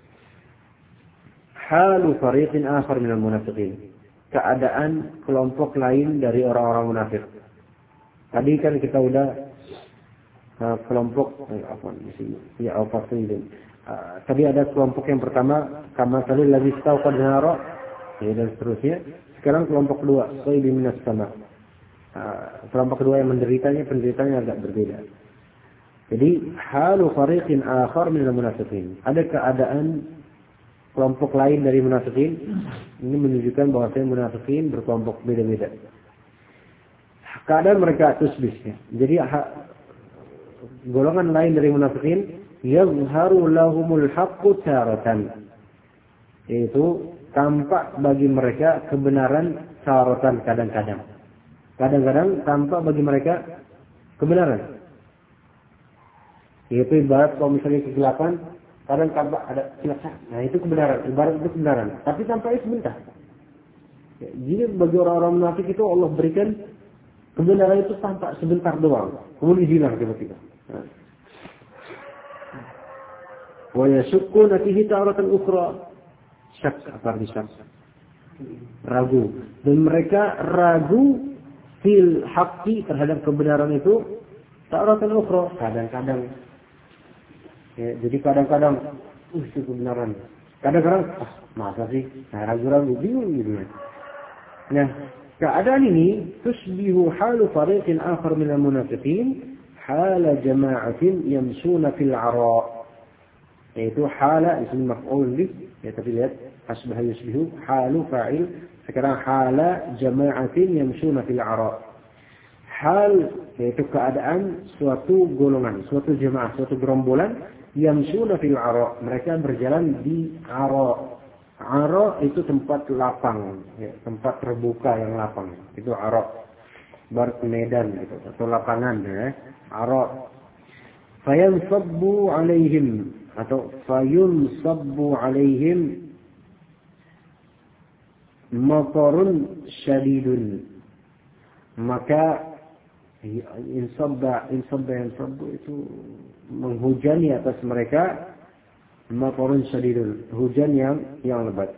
S3: halu fariqin akhar minal munafiqin, keadaan kelompok lain dari orang-orang munafik. Tadi kan kita udah kelompok di sini. Ya, tadi ada kelompok yang pertama, kama salil ladzi istawqad nara, ya, dan seterusnya. Sekarang kelompok kedua, sayyibi minas sama. Kelompok kedua yang penderitanya agak berbeda. Jadi halu fariqin akhar minal munafiqin. Ada keadaan kelompok lain dari munafiqin. Ini menunjukkan bahwa munafiqin berkelompok beda-beda. Keadaan mereka tusbih. Jadi golongan lain dari munafiqin, yazharu lahumul haqqu taratan, yaitu tampak bagi mereka kebenaran saratan kadang-kadang. Kadang-kadang tampak bagi mereka kebenaran. Yaitu ibarat kalau misalnya kegelapan, kadang tampak ada kilatan. Nah itu kebenaran, ibarat itu kebenaran. Tapi tampaknya sebentar. Ya, jadi bagi orang-orang munafik itu Allah berikan kebenaran itu tampak sebentar doang, kemudian hilang tiba-tiba. Wa yashukkuna fihi ta'ratan ukhra. Syak, apa arti syak? Ragu. Dan mereka ragu fil haqqi terhadap kebenaran itu ta'ratan ukhra. Kadang-kadang. Ya, jadi kadang-kadang itu kebenaran. Kadang-kadang masa sih? Nah, ragu-ragu bingung gitu. Nah, keadaan ini tusbihu halu fariqin akhar minal munafiqin hala jama'atin yamsuna fil 'ara. Yaitu hala isim maf'ul bih, ya tapi lihat asbah yusbihu halu fa'il, sekarang hala jama'atin yamsuna fil 'ara. Hal yaitu keadaan suatu golongan, suatu jemaah, suatu gerombolan yamsuna fil 'ara, mereka berjalan di 'ara. 'Ara itu tempat lapang, ya, tempat terbuka yang lapang. Itu 'ara. Bar medan gitu atau lapangan ya. 'Ara. Fayansabbu 'alaihim atau fayunsabbu 'alaihim matarun syadidun. Maka insabba itu menghujani atas mereka matarun syadidun, hujan yang lebat.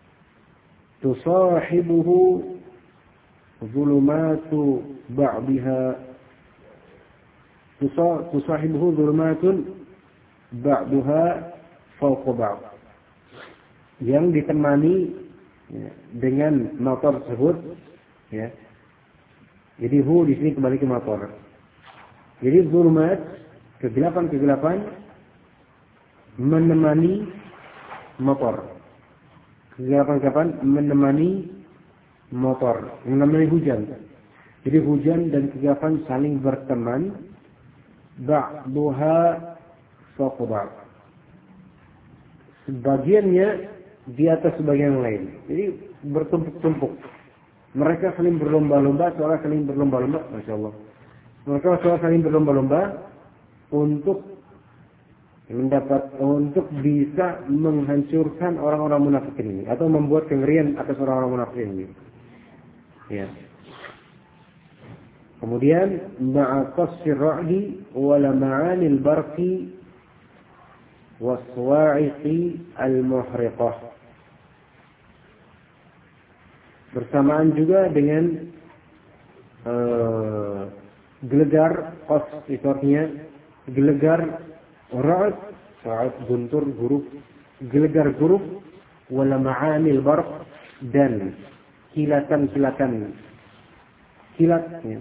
S3: Tusahibuhu zulumatu ba'daha tusahibuhu zulumatun ba'daha fawqa ba'd, yang ditemani ya, dengan matar tersebut ya. Jadi hu di sini kembali ke matar. Jadi zulumat, kegelapan menemani motor. Kegelapan menemani motor, menemani hujan. Jadi hujan dan kegelapan saling berteman. Ba'duha fawqa ba'd. Sebagiannya di atas sebagian lain. Jadi bertumpuk-tumpuk. Mereka saling berlomba-lomba, Masya Allah. Mereka saling berlomba-lomba untuk bisa menghancurkan orang-orang munafik ini atau membuat kengerian atas orang-orang munafik ini. Ya. Kemudian ma'aqassir ra'di wa lama'anil barqi was-wa'iqi al-muhriqah. Bersamaan juga dengan gelegar qas, itu artinya gelegar ra'd, saat guntur huruf, gelegar huruf, wala ma'anil barq, dan kilatan-kilatan kilat ya.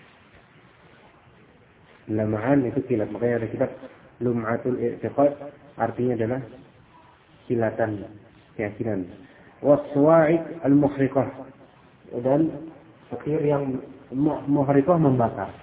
S3: Lama'an itu kilat, makanya ada kitab Lum'atul I'tiqad, artinya adalah kilatan, keyakinan. Was-wa'iq al-muhriqah, dan petir yang muhriqah membakar.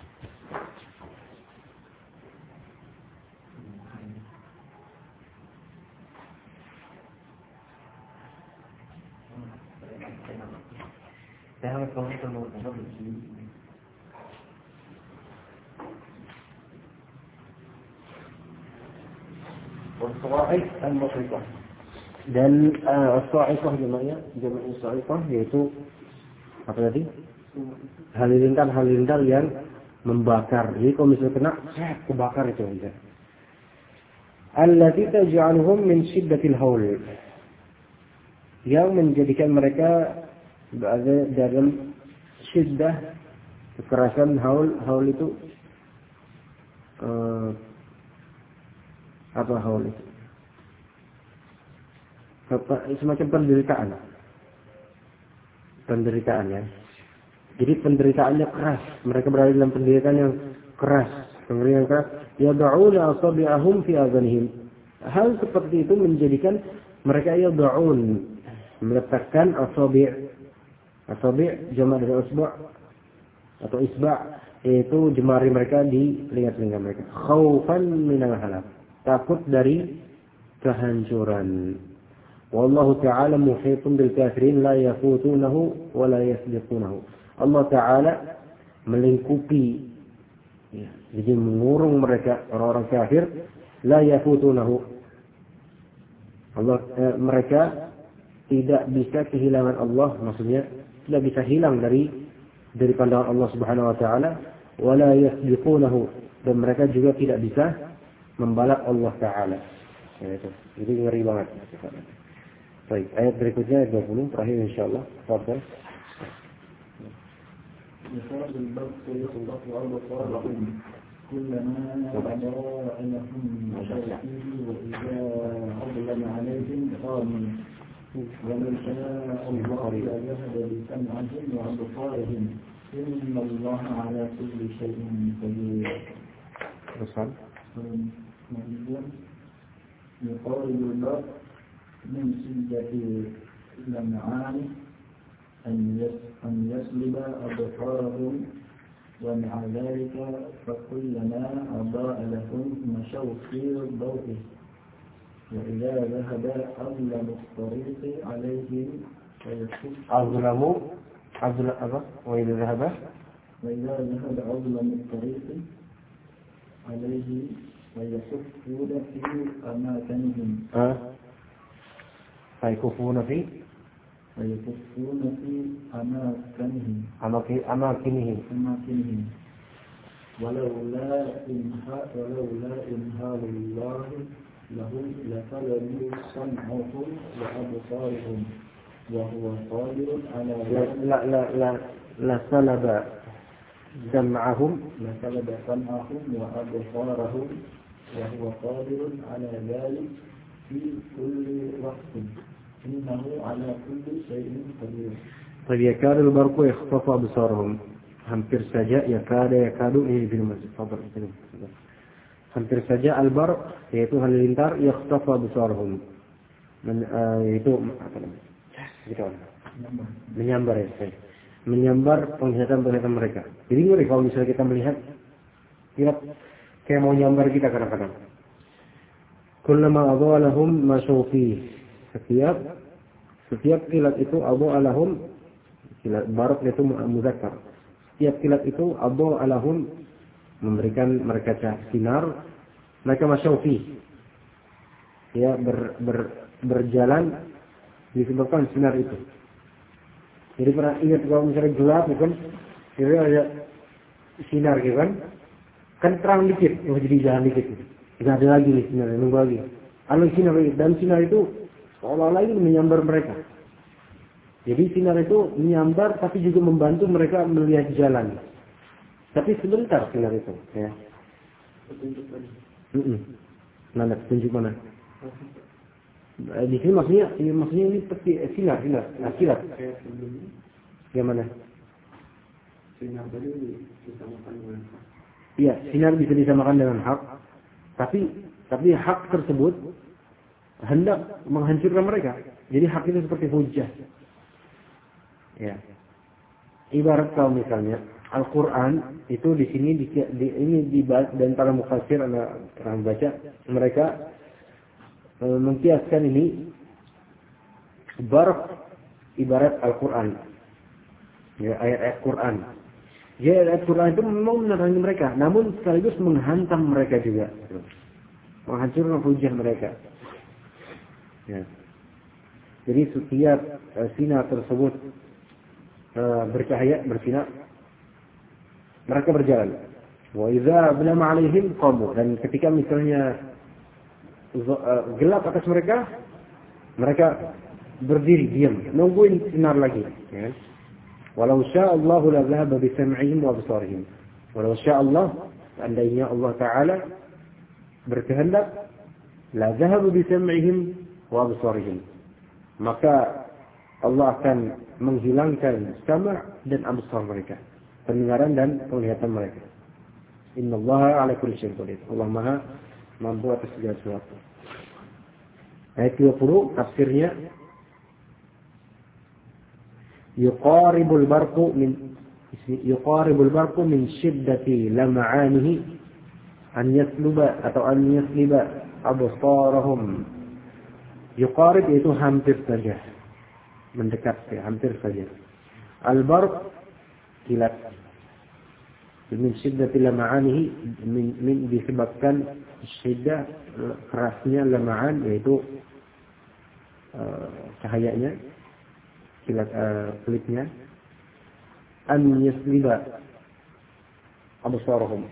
S3: Was-wa'iq al-muhriqah. Dan as-sa'iqah jama'nya sa'iqah, yaitu apa tadi? Halilintar yang membakar. Jadi kalau misalnya kena, kebakar itu aja. Allati taj'aluhum min shiddatil haul, yang menjadikan mereka berada dalam syiddah, kekerasan. Haul itu apa haul itu? Semacam penderitaan ya. Jadi penderitaannya keras. Mereka berada dalam penderitaan yang keras, pengerian keras. Yad'una asabi'ahum fi adhanihim. Hal seperti itu menjadikan mereka yad'un, meletakkan asabi'. Asabi' jamak dari usba' atau isba', yaitu jemari mereka di telinga-telinga mereka. Khaufan minal halak, takut dari kehancuran. Wallahu ta'ala muhitun bil kafirin la yafutunahu wa la yasbiqunahu. Allah Ta'ala melingkupi, ya, jadi mengurung mereka orang-orang kafir, la yafutunahu. Mereka tidak bisa kehilangan Allah, maksudnya tidak bisa hilang dari pandangan Allah Subhanahu wa taala, wa la yasbiqunahu, dan mereka juga tidak bisa membalap Allah Ta'ala. Ya, itu. Jadi ngeri banget. Baik, ayat berikutnya ayat 20 terakhir insyaallah. Fadhil.
S1: يخرج البرق يخلق أبصارهم كلما أضاء لهم مشوا فيه وإذا أظلم عليهم قاموا ولو شاء الله لذهب بسمعهم وأبصارهم إن الله على كل شيء قدير. يقارب البرق من شدة لمعان أن يسلب أبصارهم ومع ذلك فكلما أضاء لهم مشوا في ضوءه وإذا ذهب أظلم الطريق عليهم
S3: وإذا ذهب
S1: أظلم الطريق عليه ويخفون في أماكنهم
S3: فيكفون في
S1: أماكنهم ولولا إنهار الله لهم لسلبوا سمعهم وأبصارهم وهو قادر على
S3: لسلب سمعهم
S1: وأبصارهم وهو قادر على ذلك في كل وقت إنه على كل شيء قدير.
S3: طيب يكاد البرق يخطف أبصارهم. hampir saja yakadu ini di masjid. Hampir saja al-barq, yaitu halilintar, yakhtafa absarhum. Yaitu apa namanya? Gitu. Menyambar ya, saya. Menyambar penglihatan mereka. Jadi ngeri kalau misalnya kita melihat kilat kayak mau nyambar kita kadang-kadang. Kullama adhalahum masyufi. Setiap kilat itu adhalahum, kilat barq itu muzakkar. Setiap kilat itu adhalahum, memberikan mereka sinar, mereka masyufi. Ya, berjalan disebabkan sinar itu. Jadi pernah ingat kalau misalnya gelap, kan, kira ada sinar, kan terang dikit, jadi jalan dikit. Tidak ada lagi nih sinar, nunggu lagi. Ada sinar dan sinar itu seolah-olah ini menyambar mereka. Jadi sinar itu menyambar, tapi juga membantu mereka melihat jalan. Tapi sebentar sinar itu, ya. Mana petunjuk mana? Di sini maksudnya ini seperti sinar, kilat. Yang mana?
S2: Sinar tadi disamakan dengan hak.
S3: Iya, sinar bisa disamakan dengan hak. Tapi hak tersebut hendak menghancurkan mereka. Jadi hak itu seperti hujjah. Ya. Ibarat kalau misalnya Al-Quran itu di sini ini dibahas dan para mufassir pernah baca, mereka mengkiaskan ini barq ibarat Al-Quran, ya, ayat-ayat Quran. Ya, ayat Quran itu memang menerangi mereka, namun sekaligus menghantam mereka juga, menghancurkan hujah mereka. Ya. Jadi setiap sinar tersebut bercahaya, bersinar, mereka berjalan. Wa idza blama alaihim qamu, dan ketika misalnya gelap atas mereka, mereka berdiri diam, nungguin sinar lagi. Ya. Walau syaa Allah la dhahaba bi sam'ihim wa absarihim. Walau syaa Allah, seandainya Allah Taala berkehendak, la dhahaba bi sam'ihim wa absarihim, maka Allah akan menghilangkan sama' dan absar mereka, pendengaran dan penglihatan mereka. Innallaha ala kulli syai'in qadir. Allah Maha mampu atas segala sesuatu. Ayat 20 tafsirnya, yuqaribul barqu min shiddati lam'anihi an yasluba absarahum Yuqarib itu hampir saja, mendekat ya, hampir saja. Al-barq kilat. Min syiddatil lama'anihi, min disebabkan syiddah kerasnya lama'an, yaitu cahayanya, kilat pelitnya. An yasliba absarahum,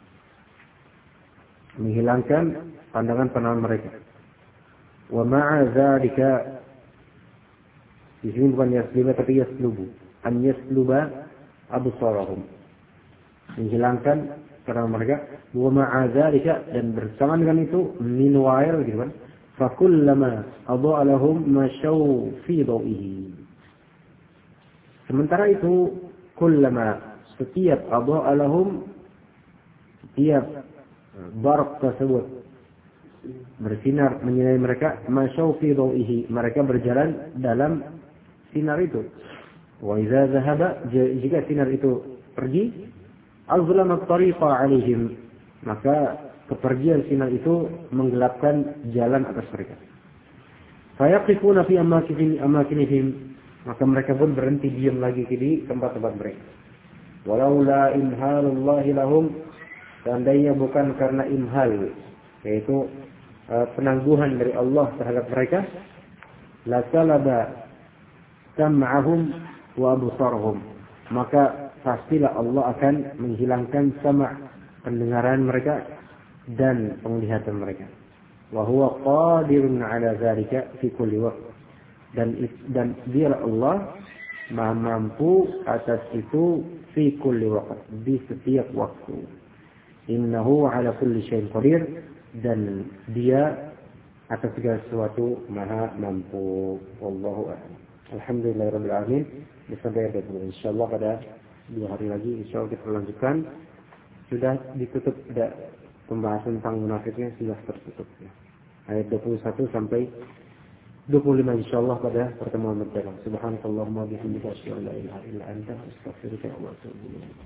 S3: menghilangkan pandangan mereka. Wa ma'a dzalika, di sini bukan yasliba tapi yaslubu. An yasluba absarahum, menghilangkan pandangan mereka. Wa ma'a dzalika, dan bersama dengan itu min wa'il gitu kan. Fa kullama adha'a lahum masyaw fi dawihi. Sementara itu kullama, setiap adha'a lahum, setiap barq tersebut bersinar menyinari mereka, masyaw fi dawihi, mereka berjalan dalam sinar itu. Wa idza dhahaba, jika sinar itu pergi, azlama at-tariqa 'alaihim, maka kepergian sinar itu menggelapkan jalan atas mereka. Fayaqifuna fi amakinihim, maka mereka pun berhenti diam lagi di tempat-tempat mereka. Walaula imhalullahi lahum, seandainya bukan karena imhal, yaitu penangguhan dari Allah terhadap mereka, la salaba sam'ahum wa absarahum, maka pastilah Allah akan menghilangkan sama' pendengaran mereka dan penglihatan mereka. Wa huwa qadirun 'ala dzalika fi kulli waqt, dan dialah Allah Maha mampu atas itu fi kulli waqt, di setiap waktu. Innahu 'ala kulli syai'in qadir, dan dia atas segala sesuatu maha mampu. Wallahu a'lam. Alhamdulillahirabbil alamin. Sampai bertemu insyaallah pada 2 hari lagi, insyaallah kita lanjutkan. Sudah ditutup, pembahasan tentang munafiknya sudah tertutup ya. Ayat 21 sampai 25 insyaallah pada pertemuan berikutnya. Subhanakallahumma wa bihamdika asyhadu an la ilaha illa anta astaghfiruka wa atubu ilaik.